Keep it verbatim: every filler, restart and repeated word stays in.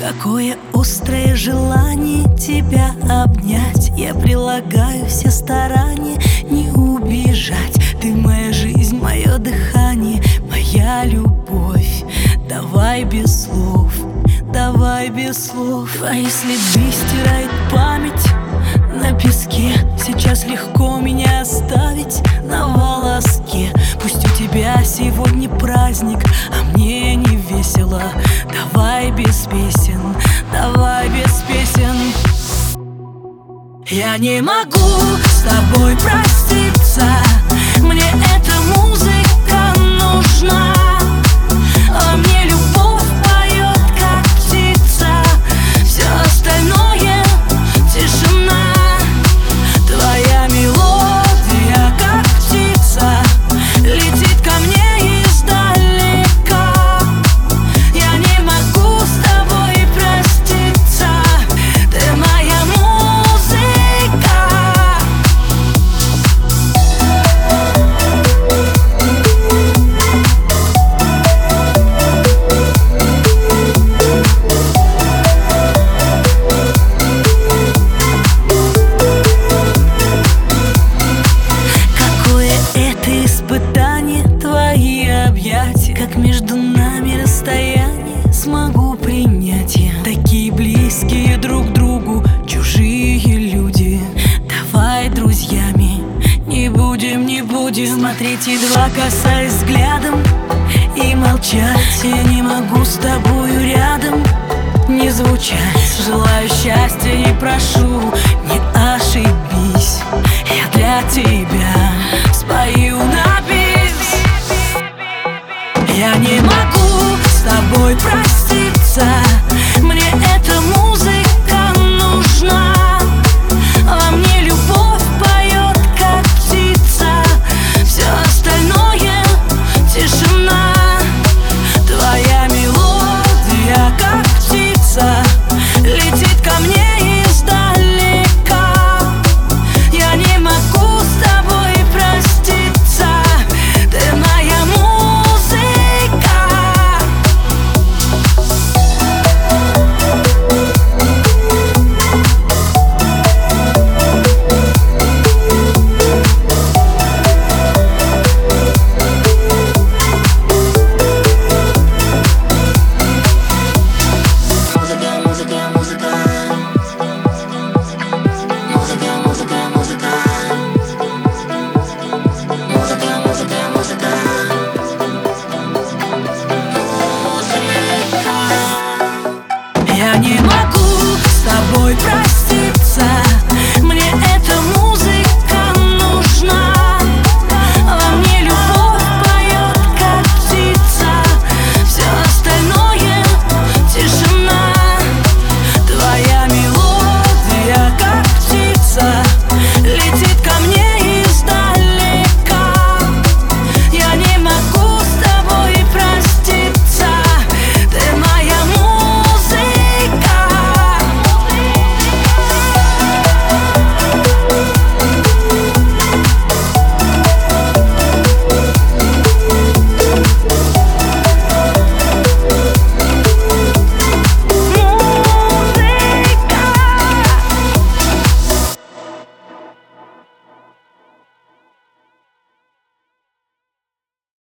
Какое острое желание тебя обнять. Я прилагаю все старания не убежать. Ты моя жизнь, мое дыхание, моя любовь. Давай без слов, давай без слов. Твои следы стирает память на песке. Сейчас легко меня оставить на волоске. Пусть у тебя сегодня праздник, а мне не весело. Давай без песен, давай без песен. Я не могу с тобой проститься. Мне эта музыка нужна. А мне любовь поет, как птица. Все остальное тишина. Твоя мелодия, как птица, летит ко мне издалека. Я не могу с тобой проститься. Ты моя музыка. Испытание, твои объятия, как между нами расстояние смогу принять я. Такие близкие друг другу чужие люди. Давай друзьями не будем, не будем смотреть едва касаясь взглядом и молчать. Я не могу с тобою рядом не звучать. Желаю счастья и прошу, не ошибись. Я для тебя спою на бис. Я не могу с тобой проститься.